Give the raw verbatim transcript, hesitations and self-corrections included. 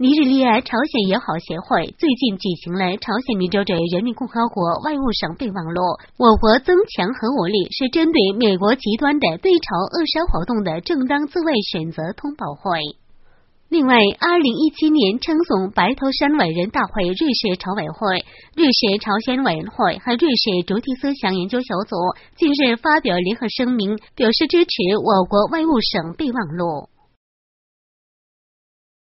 尼日利亚朝鲜友好协会最近举行了朝鲜民主主义人民共和国外务省备忘录，我国增强核武力是针对美国极端的对朝扼杀活动的正当自卫选择通报会。另外，二零一七年称颂白头山伟人大会瑞士朝委会、瑞士朝鲜委员会和瑞士主体思想研究小组近日发表联合声明，表示支持我国外务省备忘录。